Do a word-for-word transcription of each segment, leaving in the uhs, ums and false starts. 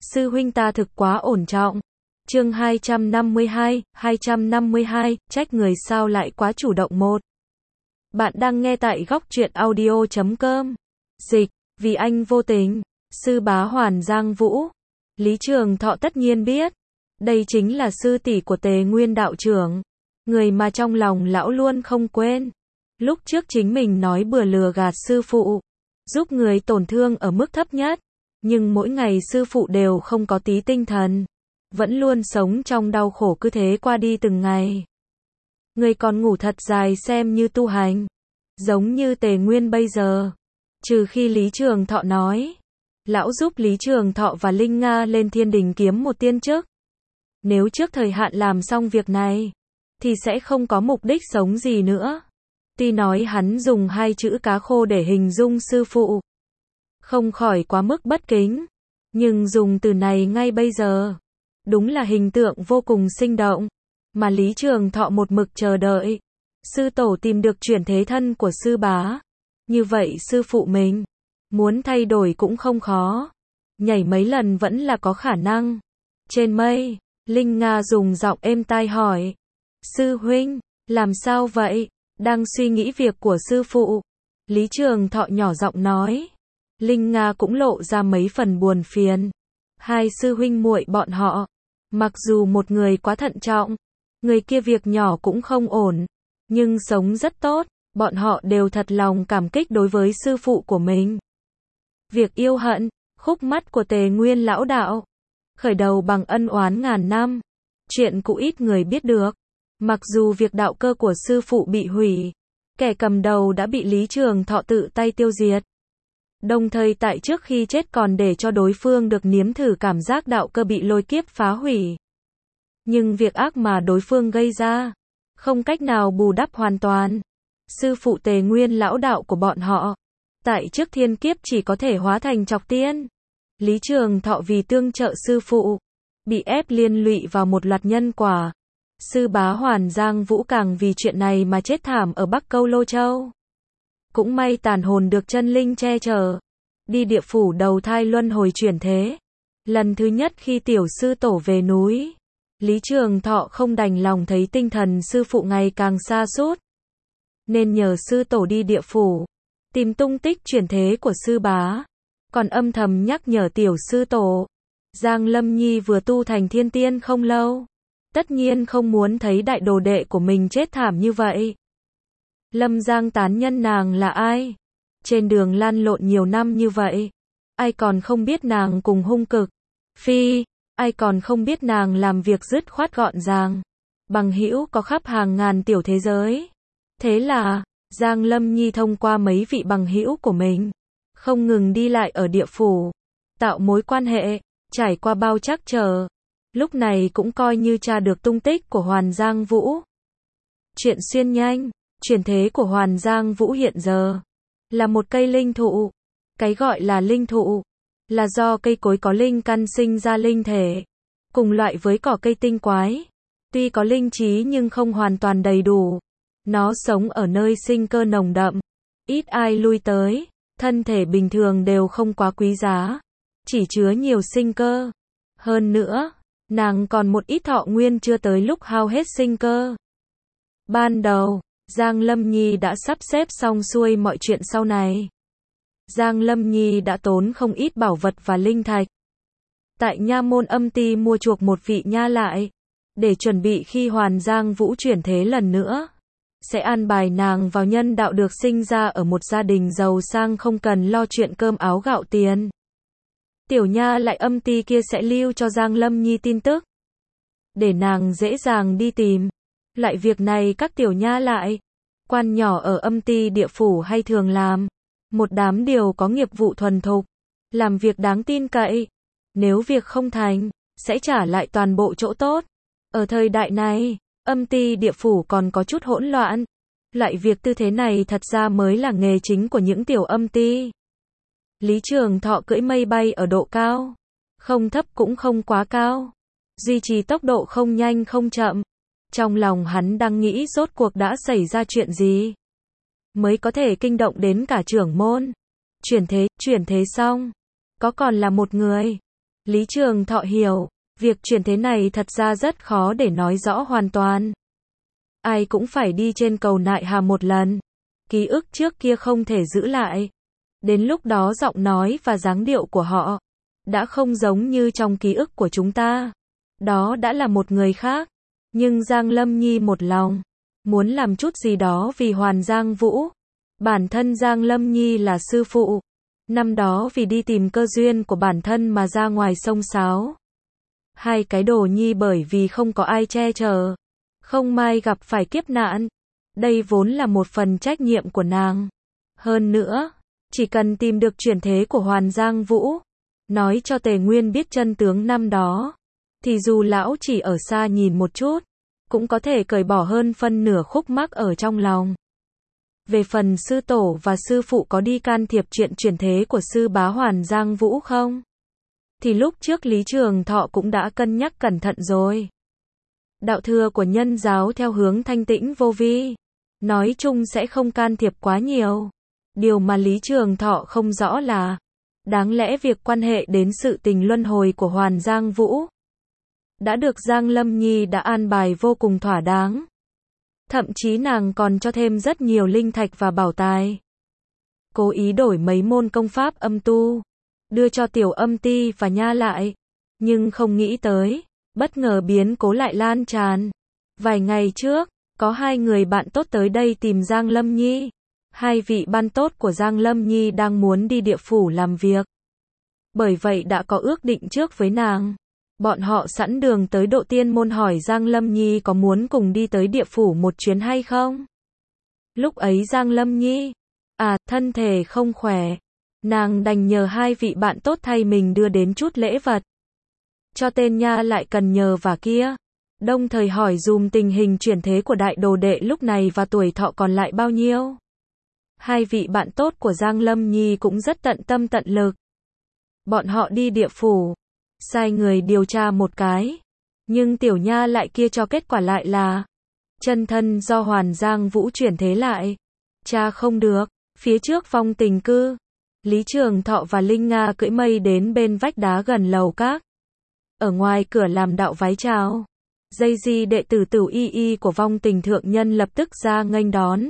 Sư huynh ta thực quá ổn trọng. Chương hai trăm năm mươi hai, hai trăm năm mươi hai, trách người sao lại quá chủ động một. Bạn đang nghe tại góc truyện audio chấm com. Dịch, vì anh vô tình. Sư bá Hoàn Giang Vũ. Lý Trường Thọ tất nhiên biết. Đây chính là sư tỷ của Tề Nguyên đạo trưởng. Người mà trong lòng lão luôn không quên. Lúc trước chính mình nói bừa lừa gạt sư phụ. Giúp người tổn thương ở mức thấp nhất. Nhưng mỗi ngày sư phụ đều không có tí tinh thần. Vẫn luôn sống trong đau khổ cứ thế qua đi từng ngày. Người còn ngủ thật dài xem như tu hành. Giống như Tề Nguyên bây giờ. Trừ khi Lý Trường Thọ nói. Lão giúp Lý Trường Thọ và Linh Nga lên thiên đình kiếm một tiên chức. Nếu trước thời hạn làm xong việc này. Thì sẽ không có mục đích sống gì nữa. Tuy nói hắn dùng hai chữ cá khô để hình dung sư phụ. Không khỏi quá mức bất kính. Nhưng dùng từ này ngay bây giờ. Đúng là hình tượng vô cùng sinh động. Mà Lý Trường Thọ một mực chờ đợi. Sư tổ tìm được chuyển thế thân của sư bá. Như vậy sư phụ mình. Muốn thay đổi cũng không khó. Nhảy mấy lần vẫn là có khả năng. Trên mây, Linh Nga dùng giọng êm tai hỏi. Sư huynh, làm sao vậy? Đang suy nghĩ việc của sư phụ. Lý Trường Thọ nhỏ giọng nói. Linh Nga cũng lộ ra mấy phần buồn phiền. Hai sư huynh muội bọn họ. Mặc dù một người quá thận trọng. Người kia việc nhỏ cũng không ổn. Nhưng sống rất tốt. Bọn họ đều thật lòng cảm kích đối với sư phụ của mình. Việc yêu hận, khúc mắc của Tề Nguyên lão đạo. Khởi đầu bằng ân oán ngàn năm. Chuyện cũ ít người biết được. Mặc dù việc đạo cơ của sư phụ bị hủy. Kẻ cầm đầu đã bị Lý Trường Thọ tự tay tiêu diệt. Đồng thời tại trước khi chết còn để cho đối phương được nếm thử cảm giác đạo cơ bị lôi kiếp phá hủy. Nhưng việc ác mà đối phương gây ra. Không cách nào bù đắp hoàn toàn. Sư phụ Tề Nguyên lão đạo của bọn họ. Tại trước thiên kiếp chỉ có thể hóa thành chọc tiên. Lý Trường Thọ vì tương trợ sư phụ. Bị ép liên lụy vào một loạt nhân quả. Sư bá Hoàn Giang Vũ càng vì chuyện này mà chết thảm ở Bắc Câu Lô Châu. Cũng may tàn hồn được chân linh che chở. Đi địa phủ đầu thai luân hồi chuyển thế. Lần thứ nhất khi tiểu sư tổ về núi. Lý Trường Thọ không đành lòng thấy tinh thần sư phụ ngày càng sa sút. Nên nhờ sư tổ đi địa phủ. Tìm tung tích chuyển thế của sư bá. Còn âm thầm nhắc nhở tiểu sư tổ. Giang Lâm Nhi vừa tu thành thiên tiên không lâu. Tất nhiên không muốn thấy đại đồ đệ của mình chết thảm như vậy. Lâm Giang tán nhân nàng là ai? Trên đường lăn lộn nhiều năm như vậy. Ai còn không biết nàng cùng hung cực? Phi, ai còn không biết nàng làm việc dứt khoát gọn gàng. Bằng hữu có khắp hàng ngàn tiểu thế giới. Thế là, Giang Lâm Nhi thông qua mấy vị bằng hữu của mình. Không ngừng đi lại ở địa phủ. Tạo mối quan hệ, trải qua bao trắc trở. Lúc này cũng coi như tra được tung tích của Hoàn Giang Vũ. Chuyện xuyên nhanh, chuyển thế của Hoàn Giang Vũ hiện giờ là một cây linh thụ. Cái gọi là linh thụ là do cây cối có linh căn sinh ra linh thể, cùng loại với cỏ cây tinh quái. Tuy có linh trí nhưng không hoàn toàn đầy đủ. Nó sống ở nơi sinh cơ nồng đậm, ít ai lui tới, thân thể bình thường đều không quá quý giá, chỉ chứa nhiều sinh cơ. Hơn nữa, nàng còn một ít thọ nguyên chưa tới lúc hao hết sinh cơ. Ban đầu, Giang Lâm Nhi đã sắp xếp xong xuôi mọi chuyện sau này. Giang Lâm Nhi đã tốn không ít bảo vật và linh thạch. Tại nha môn âm ti mua chuộc một vị nha lại. Để chuẩn bị khi Hoàn Giang Vũ chuyển thế lần nữa. Sẽ an bài nàng vào nhân đạo được sinh ra ở một gia đình giàu sang không cần lo chuyện cơm áo gạo tiền. Tiểu nha lại âm ti kia sẽ lưu cho Giang Lâm Nhi tin tức. Để nàng dễ dàng đi tìm. Lại việc này các tiểu nha lại, quan nhỏ ở âm ti địa phủ hay thường làm. Một đám điều có nghiệp vụ thuần thục. Làm việc đáng tin cậy. Nếu việc không thành, sẽ trả lại toàn bộ chỗ tốt. Ở thời đại này, âm ti địa phủ còn có chút hỗn loạn. Lại việc tư thế này thật ra mới là nghề chính của những tiểu âm ti. Lý Trường Thọ cưỡi mây bay ở độ cao. Không thấp cũng không quá cao. Duy trì tốc độ không nhanh không chậm. Trong lòng hắn đang nghĩ rốt cuộc đã xảy ra chuyện gì. Mới có thể kinh động đến cả trưởng môn. Chuyển thế, chuyển thế xong. Có còn là một người. Lý Trường Thọ hiểu, việc chuyển thế này thật ra rất khó để nói rõ hoàn toàn. Ai cũng phải đi trên cầu nại hà một lần. Ký ức trước kia không thể giữ lại. Đến lúc đó giọng nói và dáng điệu của họ đã không giống như trong ký ức của chúng ta. Đó đã là một người khác. Nhưng Giang Lâm Nhi một lòng muốn làm chút gì đó vì Hoàn Giang Vũ. Bản thân Giang Lâm Nhi là sư phụ. Năm đó vì đi tìm cơ duyên của bản thân mà ra ngoài sông Sáo. Hai cái đồ nhi bởi vì không có ai che chở, không may gặp phải kiếp nạn. Đây vốn là một phần trách nhiệm của nàng. Hơn nữa, chỉ cần tìm được chuyển thế của Hoàn Giang Vũ, nói cho Tề Nguyên biết chân tướng năm đó, thì dù lão chỉ ở xa nhìn một chút, cũng có thể cởi bỏ hơn phân nửa khúc mắc ở trong lòng. Về phần sư tổ và sư phụ có đi can thiệp chuyện chuyển thế của sư bá Hoàn Giang Vũ không? Thì lúc trước Lý Trường Thọ cũng đã cân nhắc cẩn thận rồi. Đạo thừa của nhân giáo theo hướng thanh tĩnh vô vi, nói chung sẽ không can thiệp quá nhiều. Điều mà Lý Trường Thọ không rõ là, đáng lẽ việc quan hệ đến sự tình luân hồi của Hoàn Giang Vũ đã được Giang Lâm Nhi đã an bài vô cùng thỏa đáng. Thậm chí nàng còn cho thêm rất nhiều linh thạch và bảo tài. Cố ý đổi mấy môn công pháp âm tu, đưa cho Tiểu Âm Ti và Nha lại. Nhưng không nghĩ tới, bất ngờ biến cố lại lan tràn. Vài ngày trước, có hai người bạn tốt tới đây tìm Giang Lâm Nhi. Hai vị ban tốt của Giang Lâm Nhi đang muốn đi địa phủ làm việc. Bởi vậy đã có ước định trước với nàng. Bọn họ sẵn đường tới Độ Tiên Môn hỏi Giang Lâm Nhi có muốn cùng đi tới địa phủ một chuyến hay không. Lúc ấy Giang Lâm Nhi, à, thân thể không khỏe. Nàng đành nhờ hai vị bạn tốt thay mình đưa đến chút lễ vật. Cho tên Nha lại cần nhờ và kia. Đồng thời hỏi dùm tình hình chuyển thế của đại đồ đệ lúc này và tuổi thọ còn lại bao nhiêu. Hai vị bạn tốt của Giang Lâm Nhi cũng rất tận tâm tận lực. Bọn họ đi địa phủ, sai người điều tra một cái. Nhưng Tiểu Nha lại kia cho kết quả lại là chân thân do Hoàn Giang Vũ chuyển thế lại. Cha không được, phía trước Vong Tình Cư. Lý Trường Thọ và Linh Nga cưỡi mây đến bên vách đá gần lầu các. Ở ngoài cửa làm đạo vái chào. Dây di đệ tử Tửu Y Y của Vong Tình Thượng Nhân lập tức ra nghênh đón.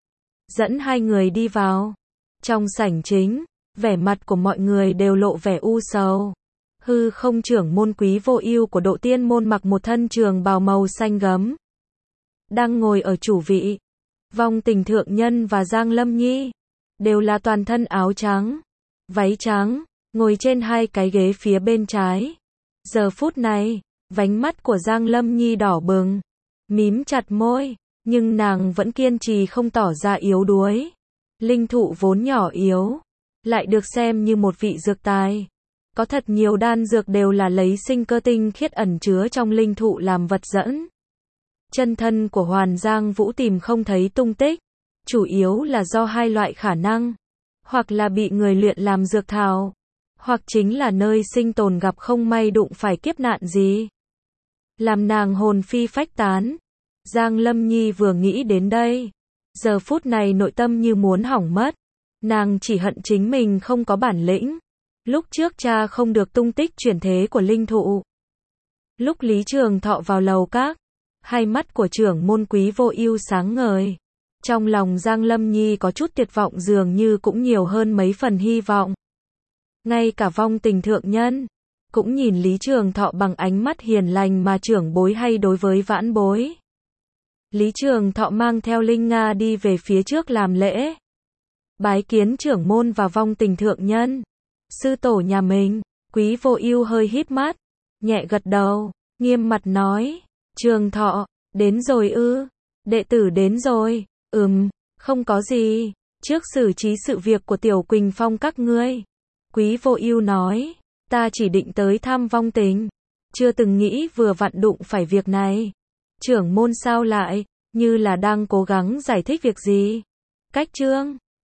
Dẫn hai người đi vào. Trong sảnh chính, vẻ mặt của mọi người đều lộ vẻ u sầu. Hư không trưởng môn Quý Vô Ưu của Độ Tiên Môn mặc một thân trường bào màu xanh gấm. Đang ngồi ở chủ vị. Vong Tình Thượng Nhân và Giang Lâm Nhi đều là toàn thân áo trắng, váy trắng, ngồi trên hai cái ghế phía bên trái. Giờ phút này, vánh mắt của Giang Lâm Nhi đỏ bừng, mím chặt môi, nhưng nàng vẫn kiên trì không tỏ ra yếu đuối. Linh thụ vốn nhỏ yếu, lại được xem như một vị dược tài. Có thật nhiều đan dược đều là lấy sinh cơ tinh khiết ẩn chứa trong linh thụ làm vật dẫn. Chân thân của Hoàn Giang Vũ tìm không thấy tung tích, chủ yếu là do hai loại khả năng, hoặc là bị người luyện làm dược thảo, hoặc chính là nơi sinh tồn gặp không may đụng phải kiếp nạn gì, làm nàng hồn phi phách tán. Giang Lâm Nhi vừa nghĩ đến đây, giờ phút này nội tâm như muốn hỏng mất. Nàng chỉ hận chính mình không có bản lĩnh. Lúc trước cha không được tung tích chuyển thế của linh thụ. Lúc Lý Trường Thọ vào lầu các, hai mắt của trưởng môn Quý Vô Ưu sáng ngời. Trong lòng Giang Lâm Nhi có chút tuyệt vọng dường như cũng nhiều hơn mấy phần hy vọng. Ngay cả Vong Tình Thượng Nhân cũng nhìn Lý Trường Thọ bằng ánh mắt hiền lành mà trưởng bối hay đối với vãn bối. Lý Trường Thọ mang theo Linh Nga đi về phía trước làm lễ. Bái kiến trưởng môn và Vong Tình Thượng Nhân. Sư tổ nhà mình. Quý Vô Ưu hơi híp mắt, nhẹ gật đầu, nghiêm mặt nói, Trường Thọ, đến rồi ư? Đệ tử đến rồi. Ừm, không có gì, trước xử trí sự việc của Tiểu Quỳnh Phong các ngươi. Quý Vô Ưu nói, ta chỉ định tới thăm Vong Tình, chưa từng nghĩ vừa vặn đụng phải việc này. Trưởng môn sao lại, như là đang cố gắng giải thích việc gì? Cách chương